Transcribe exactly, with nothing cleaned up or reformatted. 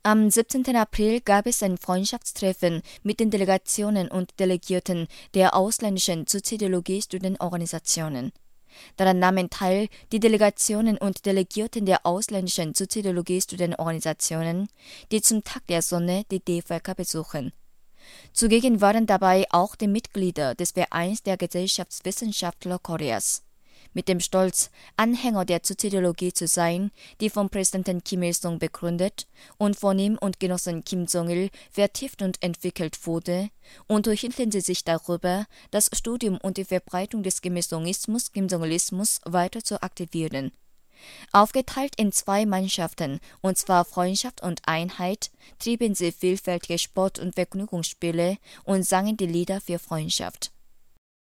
Am siebzehnten April gab es ein Freundschaftstreffen mit den Delegationen und Delegierten der ausländischen Suizidologie-Studentenorganisationen. Daran nahmen teil die Delegationen und Delegierten der ausländischen Suizidologie-Studentenorganisationen, die zum Tag der Sonne die D V K besuchen. Zugegen waren dabei auch die Mitglieder des Vereins der Gesellschaftswissenschaftler Koreas. Mit dem Stolz, Anhänger der Suizidologie zu sein, die von Präsident Kim Il-sung begründet und von ihm und Genossen Kim Jong-il vertieft und entwickelt wurde, unterhielten sie sich darüber, das Studium und die Verbreitung des Kim Il-sungismus, Kim Jong-ilismus weiter zu aktivieren. Aufgeteilt in zwei Mannschaften, und zwar Freundschaft und Einheit, trieben sie vielfältige Sport- und Vergnügungsspiele und sangen die Lieder für Freundschaft.